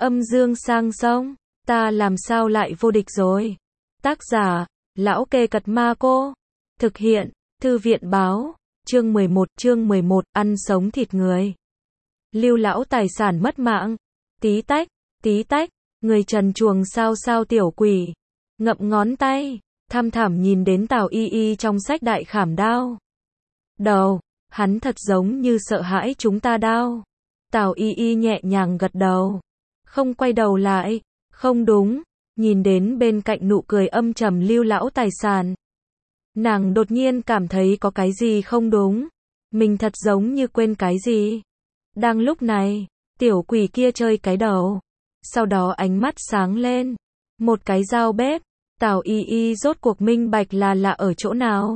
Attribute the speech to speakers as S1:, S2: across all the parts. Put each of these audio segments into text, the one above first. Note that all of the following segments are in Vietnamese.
S1: Âm dương sang sông, ta làm sao lại vô địch rồi. Tác giả, Lão Kê Cật Ma Cô. Thực hiện, Thư viện báo. Chương 11, ăn sống thịt người. Lưu lão tài sản mất mạng. Tí tách, người trần truồng sao tiểu quỷ. Ngậm ngón tay, thăm thẳm nhìn đến Tào Y Y trong sách đại khảm đao. Đầu, hắn thật giống như sợ hãi chúng ta đao. Tào Y Y nhẹ nhàng gật đầu. Không quay đầu lại, không đúng, nhìn đến bên cạnh nụ cười âm trầm Lưu lão tài sản. Nàng đột nhiên cảm thấy có cái gì không đúng. Mình thật giống như quên cái gì. Đang lúc này, tiểu quỷ kia chơi cái đầu. Sau đó ánh mắt sáng lên. Một cái dao bếp. Tào Y Y rốt cuộc minh bạch là ở chỗ nào.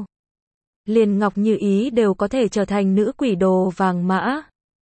S1: Liền Ngọc Như Ý đều có thể trở thành nữ quỷ đồ vàng mã.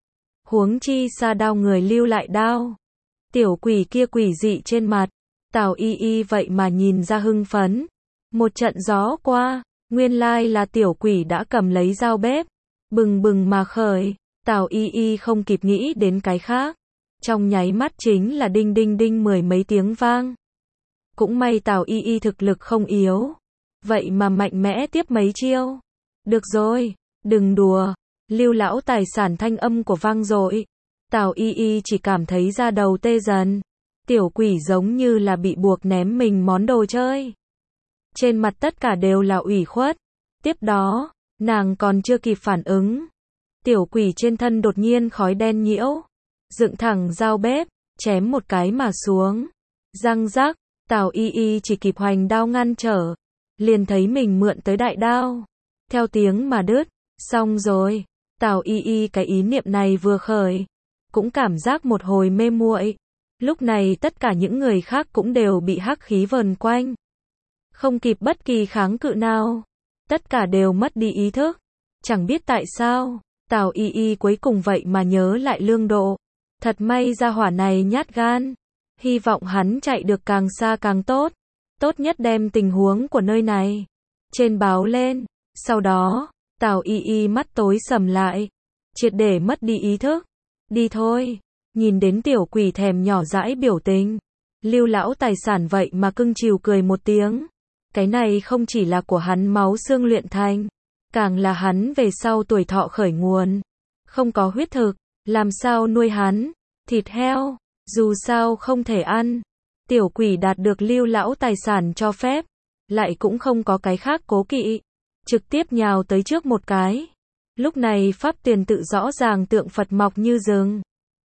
S1: Huống chi xa đao người lưu lại đao. Tiểu quỷ kia quỷ dị trên mặt. Tào Y Y vậy mà nhìn ra hưng phấn. Một trận gió qua, nguyên lai là tiểu quỷ đã cầm lấy dao bếp. Bừng bừng mà khởi. Tào Y Y không kịp nghĩ đến cái khác. Trong nháy mắt chính là đinh đinh đinh 10 mấy tiếng vang. Cũng may Tào Y Y thực lực không yếu. Vậy mà mạnh mẽ tiếp mấy chiêu. Được rồi, đừng đùa. Lưu lão tài sản thanh âm của vang dội. Tào Y Y chỉ cảm thấy da đầu tê dần. Tiểu quỷ giống như là bị buộc ném mình món đồ chơi. Trên mặt tất cả đều là ủy khuất. Tiếp đó, nàng còn chưa kịp phản ứng. Tiểu quỷ trên thân đột nhiên khói đen nhiễu. Dựng thẳng dao bếp, chém một cái mà xuống. Răng rắc, Tào Y Y chỉ kịp hoành đao ngăn trở. Liền thấy mình mượn tới đại đao. Theo tiếng mà đứt, xong rồi. Tào Y Y cái ý niệm này vừa khởi. Cũng cảm giác một hồi mê muội. Lúc này tất cả những người khác cũng đều bị hắc khí vờn quanh. Không kịp bất kỳ kháng cự nào. Tất cả đều mất đi ý thức. Chẳng biết tại sao, Tào Y Y cuối cùng vậy mà nhớ lại Lương Độ. Thật may gia hỏa này nhát gan. Hy vọng hắn chạy được càng xa càng tốt. Tốt nhất đem tình huống của nơi này trên báo lên. Sau đó, Tào Y Y mắt tối sầm lại. Triệt để mất đi ý thức. Đi thôi. Nhìn đến tiểu quỷ thèm nhỏ dãi biểu tình. Lưu lão tài sản vậy mà cưng chiều cười một tiếng. Cái này không chỉ là của hắn máu xương luyện thành. Càng là hắn về sau tuổi thọ khởi nguồn. Không có huyết thực. Làm sao nuôi hắn? Thịt heo. Dù sao không thể ăn. Tiểu quỷ đạt được lưu lão tài sản cho phép. Lại cũng không có cái khác cố kỵ. Trực tiếp nhào tới trước một cái. Lúc này pháp tiền tự rõ ràng tượng Phật mọc như rừng.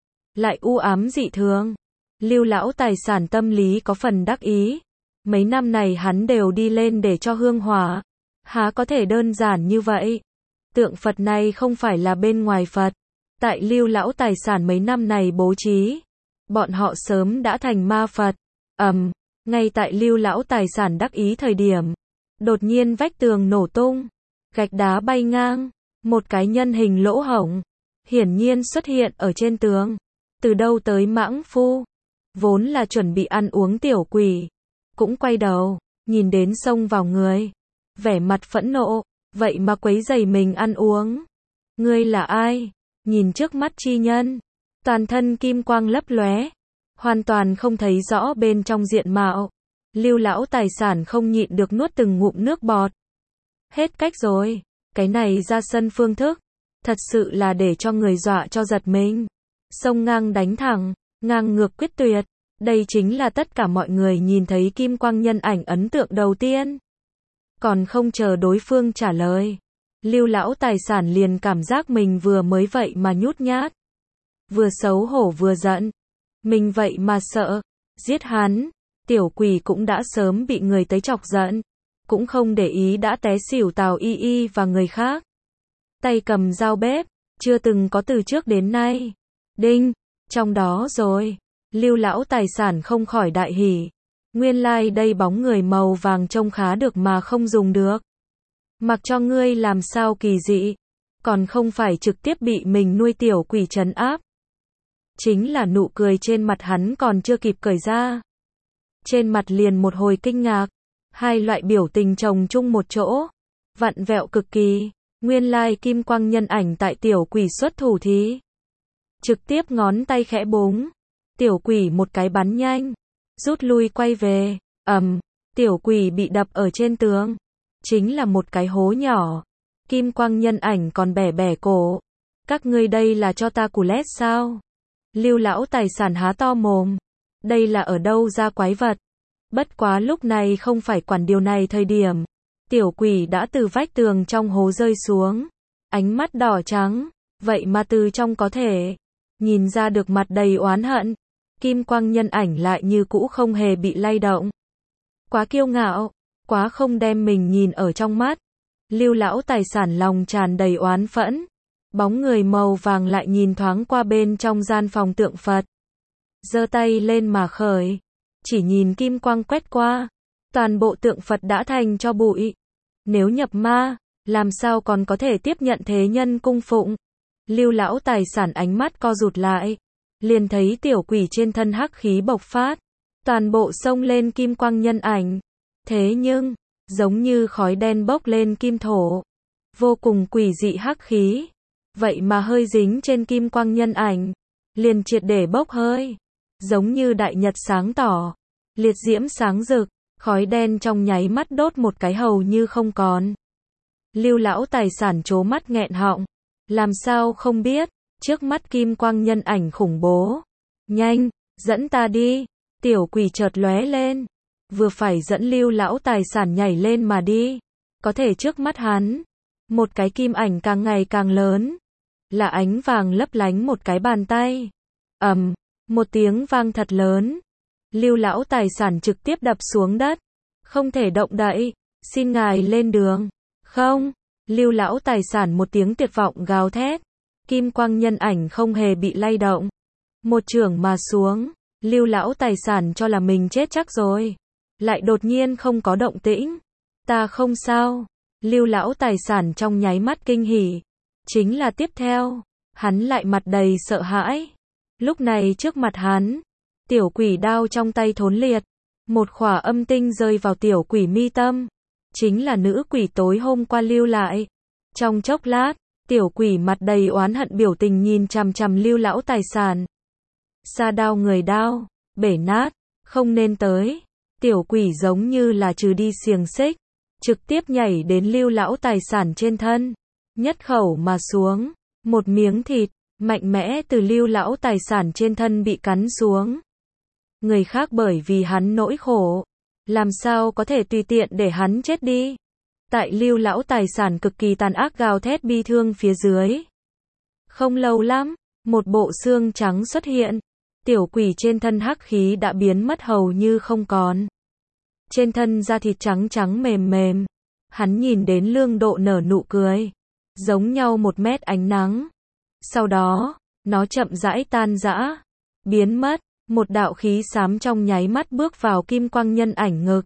S1: Lại u ám dị thường. Lưu lão tài sản tâm lý có phần đắc ý. Mấy năm này hắn đều đi lên để cho hương hỏa. Há có thể đơn giản như vậy. Tượng Phật này không phải là bên ngoài Phật. Tại lưu lão tài sản mấy năm này bố trí. Bọn họ sớm đã thành ma Phật. Ngay tại lưu lão tài sản đắc ý thời điểm. Đột nhiên vách tường nổ tung. Gạch đá bay ngang. Một cái nhân hình lỗ hổng. Hiển nhiên xuất hiện ở trên tường. Từ đâu tới mãng phu. Vốn là chuẩn bị ăn uống tiểu quỷ. Cũng quay đầu. Nhìn đến xông vào người. Vẻ mặt phẫn nộ. Vậy mà quấy rầy mình ăn uống. Ngươi là ai? Nhìn trước mắt chi nhân. Toàn thân kim quang lấp lóe. Hoàn toàn không thấy rõ bên trong diện mạo. Lưu lão tài sản không nhịn được nuốt từng ngụm nước bọt. Hết cách rồi. Cái này ra sân phương thức. Thật sự là để cho người dọa cho giật mình. Xông ngang đánh thẳng. Ngang ngược quyết tuyệt. Đây chính là tất cả mọi người nhìn thấy kim quang nhân ảnh ấn tượng đầu tiên. Còn không chờ đối phương trả lời. Lưu lão tài sản liền cảm giác mình vừa mới vậy mà nhút nhát. Vừa xấu hổ vừa giận. Mình vậy mà sợ. Giết hắn. Tiểu quỷ cũng đã sớm bị người tới chọc giận. Cũng không để ý đã té xỉu Tào Y Y và người khác. Tay cầm dao bếp. Chưa từng có từ trước đến nay. Đinh. Trong đó rồi. Lưu lão tài sản không khỏi đại hỉ. Nguyên lai đây bóng người màu vàng trông khá được mà không dùng được. Mặc cho ngươi làm sao kỳ dị. Còn không phải trực tiếp bị mình nuôi tiểu quỷ trấn áp. Chính là nụ cười trên mặt hắn còn chưa kịp cởi ra. Trên mặt liền một hồi kinh ngạc. Hai loại biểu tình chồng chung một chỗ. Vặn vẹo cực kỳ. Nguyên lai kim quang nhân ảnh tại tiểu quỷ xuất thủ thì. Trực tiếp ngón tay khẽ búng. tiểu quỷ một cái bắn nhanh, rút lui quay về, tiểu quỷ bị đập ở trên tường, chính là một cái hố nhỏ. Kim quang nhân ảnh còn bẻ bẻ cổ. Các ngươi đây là cho ta củ lét sao? Lưu lão tài sản há to mồm. Đây là ở đâu ra quái vật? Bất quá lúc này không phải quản điều này thời điểm. Tiểu quỷ đã từ vách tường trong hố rơi xuống. Ánh mắt đỏ trắng. Vậy mà từ trong có thể nhìn ra được mặt đầy oán hận. Kim quang nhân ảnh lại như cũ không hề bị lay động. Quá kiêu ngạo. Quá không đem mình nhìn ở trong mắt. Lưu lão tài sản lòng tràn đầy oán phẫn. Bóng người màu vàng lại nhìn thoáng qua bên trong gian phòng tượng Phật. Giơ tay lên mà khởi. Chỉ nhìn kim quang quét qua. Toàn bộ tượng Phật đã thành cho bụi. Nếu nhập ma, làm sao còn có thể tiếp nhận thế nhân cung phụng. Lưu lão tài sản ánh mắt co rụt lại. Liền thấy tiểu quỷ trên thân hắc khí bộc phát. Toàn bộ xông lên kim quang nhân ảnh. Thế nhưng, giống như khói đen bốc lên kim thổ. Vô cùng quỷ dị hắc khí. Vậy mà hơi dính trên kim quang nhân ảnh. Liền triệt để bốc hơi. Giống như đại nhật sáng tỏ. Liệt diễm sáng rực. Khói đen trong nháy mắt đốt một cái hầu như không còn. Lưu lão tài sản trố mắt nghẹn họng. Làm sao không biết. Trước mắt kim quang nhân ảnh khủng bố. Nhanh, dẫn ta đi. Tiểu quỷ chợt lóe lên. Vừa phải dẫn lưu lão tài sản nhảy lên mà đi. Có thể trước mắt hắn. Một cái kim ảnh càng ngày càng lớn. Là ánh vàng lấp lánh một cái bàn tay. Một tiếng vang thật lớn. Lưu lão tài sản trực tiếp đập xuống đất. Không thể động đậy. Xin ngài lên đường. Không. Lưu lão tài sản một tiếng tuyệt vọng gào thét. Kim quang nhân ảnh không hề bị lay động. Một chưởng mà xuống. Lưu lão tài sản cho là mình chết chắc rồi. Lại đột nhiên không có động tĩnh. Ta không sao. Lưu lão tài sản trong nháy mắt kinh hỉ. Chính là tiếp theo. Hắn lại mặt đầy sợ hãi. Lúc này trước mặt hắn. Tiểu quỷ đao trong tay thốn liệt. Một khỏa âm tinh rơi vào tiểu quỷ mi tâm. Chính là nữ quỷ tối hôm qua lưu lại. Trong chốc lát. Tiểu quỷ mặt đầy oán hận biểu tình nhìn chằm chằm lưu lão tài sản. Sa đao người đao. Bể nát. Không nên tới. Tiểu quỷ giống như là trừ đi xiềng xích. Trực tiếp nhảy đến lưu lão tài sản trên thân. Nhất khẩu mà xuống. Một miếng thịt. Mạnh mẽ từ lưu lão tài sản trên thân bị cắn xuống. Người khác bởi vì hắn nỗi khổ. Làm sao có thể tùy tiện để hắn chết đi. Tại lưu lão tài sản cực kỳ tàn ác gào thét bi thương phía dưới. Không lâu lắm. Một bộ xương trắng xuất hiện. Tiểu quỷ trên thân hắc khí đã biến mất hầu như không còn. Trên thân da thịt trắng trắng mềm mềm. Hắn nhìn đến Lương Độ nở nụ cười. Giống nhau 1 mét ánh nắng. Sau đó, nó chậm rãi tan rã. Biến mất. Một đạo khí xám trong nháy mắt bước vào kim quang nhân ảnh ngực.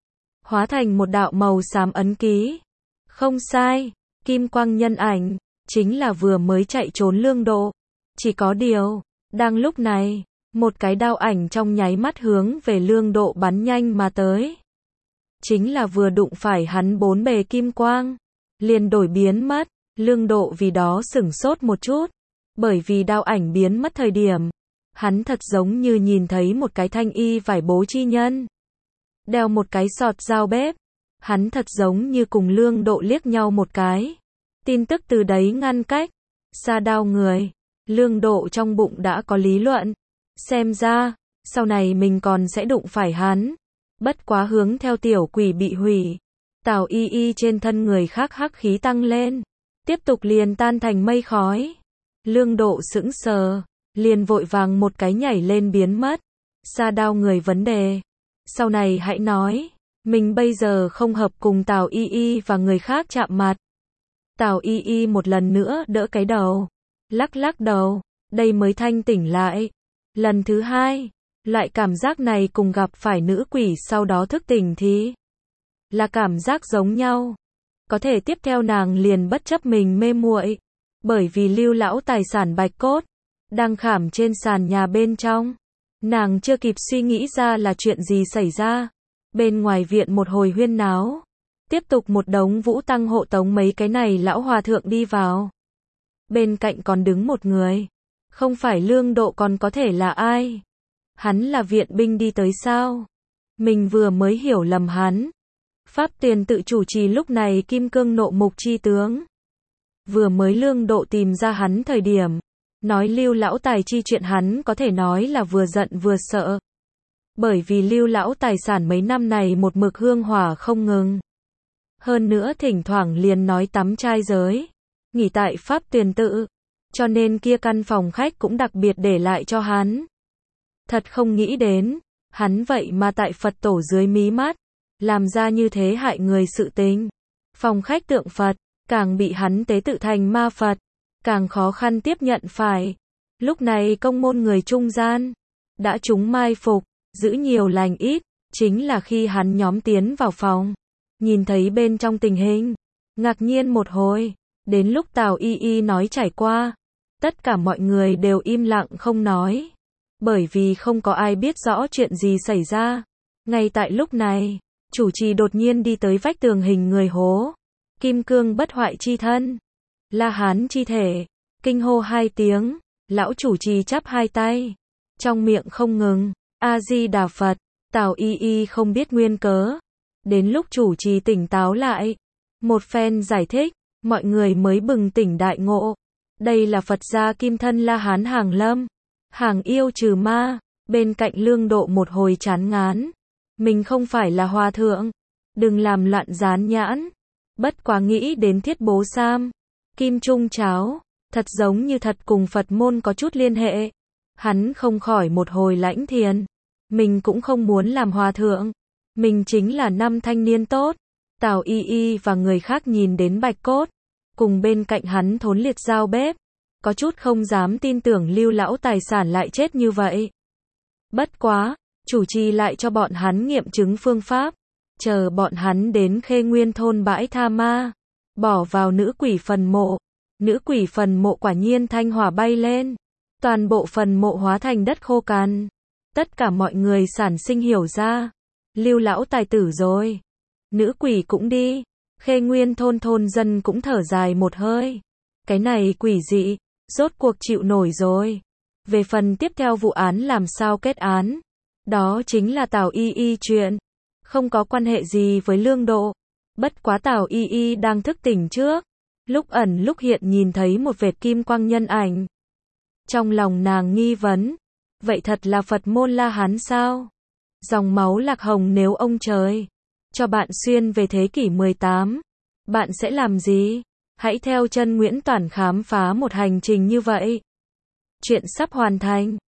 S1: Hóa thành một đạo màu xám ấn ký. Không sai. Kim quang nhân ảnh. Chính là vừa mới chạy trốn Lương Độ. Chỉ có điều. Đang lúc này. Một cái đao ảnh trong nháy mắt hướng về Lương Độ bắn nhanh mà tới. Chính là vừa đụng phải hắn 4 bề kim quang. Liền đổi biến mất. Lương Độ vì đó sửng sốt một chút. Bởi vì đao ảnh biến mất thời điểm. Hắn thật giống như nhìn thấy một cái thanh y vải bố chi nhân. Đeo một cái sọt dao bếp. Hắn thật giống như cùng Lương Độ liếc nhau một cái. Tin tức từ đấy ngăn cách. Sa đao người. Lương Độ trong bụng đã có lý luận. Xem ra, sau này mình còn sẽ đụng phải hắn. Bất quá hướng theo tiểu quỷ bị hủy. Tào y y trên thân người khác hắc khí tăng lên. Tiếp tục liền tan thành mây khói. Lương Độ sững sờ. Liền vội vàng một cái nhảy lên biến mất. Sa đao người vấn đề. Sau này hãy nói. Mình bây giờ không hợp cùng Tào y y và người khác chạm mặt. Tào y y một lần nữa đỡ cái đầu. Lắc lắc đầu. Đây mới thanh tỉnh lại. Lần thứ hai. Loại cảm giác này cùng gặp phải nữ quỷ sau đó thức tỉnh thì là cảm giác giống nhau. Có thể tiếp theo nàng liền bất chấp mình mê muội. Bởi vì lưu lão tài sản bạch cốt. Đang khảm trên sàn nhà bên trong. Nàng chưa kịp suy nghĩ ra là chuyện gì xảy ra. Bên ngoài viện một hồi huyên náo. Tiếp tục một đống vũ tăng hộ tống mấy cái này lão hòa thượng đi vào. Bên cạnh còn đứng một người. Không phải Lương Độ còn có thể là ai. Hắn là viện binh đi tới sao? Mình vừa mới hiểu lầm hắn. Pháp Tuyền tự chủ trì lúc này kim cương nộ mục chi tướng. Vừa mới Lương Độ tìm ra hắn thời điểm, nói Lưu lão tài chi chuyện hắn có thể nói là vừa giận vừa sợ. Bởi vì Lưu lão tài sản mấy năm này một mực hương hỏa không ngừng. Hơn nữa thỉnh thoảng liền nói tắm trai giới, nghỉ tại Pháp Tuyền tự, cho nên kia căn phòng khách cũng đặc biệt để lại cho hắn. Thật không nghĩ đến, hắn vậy mà tại Phật tổ dưới mí mắt, làm ra như thế hại người sự tình. Phòng khách tượng Phật, càng bị hắn tế tự thành ma Phật, càng khó khăn tiếp nhận phải. Lúc này công môn người trung gian, đã trúng mai phục, giữ nhiều lành ít, chính là khi hắn nhóm tiến vào phòng, nhìn thấy bên trong tình hình, ngạc nhiên một hồi, đến lúc Tào Y Y nói trải qua, tất cả mọi người đều im lặng không nói, bởi vì không có ai biết rõ chuyện gì xảy ra. Ngay tại lúc này, chủ trì đột nhiên đi tới vách tường hình người hố, kim cương bất hoại chi thân, La Hán chi thể, kinh hô hai tiếng, lão chủ trì chắp hai tay, trong miệng không ngừng, A-di-đà Phật. Tào Y Y không biết nguyên cớ, đến lúc chủ trì tỉnh táo lại, một phen giải thích, mọi người mới bừng tỉnh đại ngộ. Đây là Phật gia kim thân La Hán hàng lâm, hàng yêu trừ ma. Bên cạnh Lương Độ một hồi chán ngán, mình không phải là hòa thượng, đừng làm loạn dán nhãn. Bất quá nghĩ đến Thiết Bố Sam, Kim Trung Cháo, thật giống như thật cùng Phật môn có chút liên hệ. Hắn không khỏi một hồi lãnh thiền. Mình cũng không muốn làm hòa thượng, mình chính là năm thanh niên tốt. Tào Y Y và người khác nhìn đến Bạch Cốt, cùng bên cạnh hắn thốn liệt giao bếp, có chút không dám tin tưởng Lưu lão tài sản lại chết như vậy. Bất quá, chủ trì lại cho bọn hắn nghiệm chứng phương pháp, chờ bọn hắn đến Khê Nguyên thôn bãi tha ma, bỏ vào nữ quỷ phần mộ. Nữ quỷ phần mộ quả nhiên thanh hỏa bay lên, toàn bộ phần mộ hóa thành đất khô cằn. Tất cả mọi người sản sinh hiểu ra, Lưu lão tài tử rồi. Nữ quỷ cũng đi, Khê Nguyên thôn thôn dân cũng thở dài một hơi. Cái này quỷ dị, rốt cuộc chịu nổi rồi. Về phần tiếp theo vụ án làm sao kết án, đó chính là Tào Y Y chuyện, không có quan hệ gì với Lương Độ. Bất quá Tào Y Y đang thức tỉnh trước, lúc ẩn lúc hiện nhìn thấy một vệt kim quang nhân ảnh. Trong lòng nàng nghi vấn, vậy thật là Phật môn La Hán sao? Dòng máu Lạc Hồng nếu ông trời cho bạn xuyên về thế kỷ 18, bạn sẽ làm gì? Hãy theo chân Nguyễn Toản khám phá một hành trình như vậy. Chuyện sắp hoàn thành.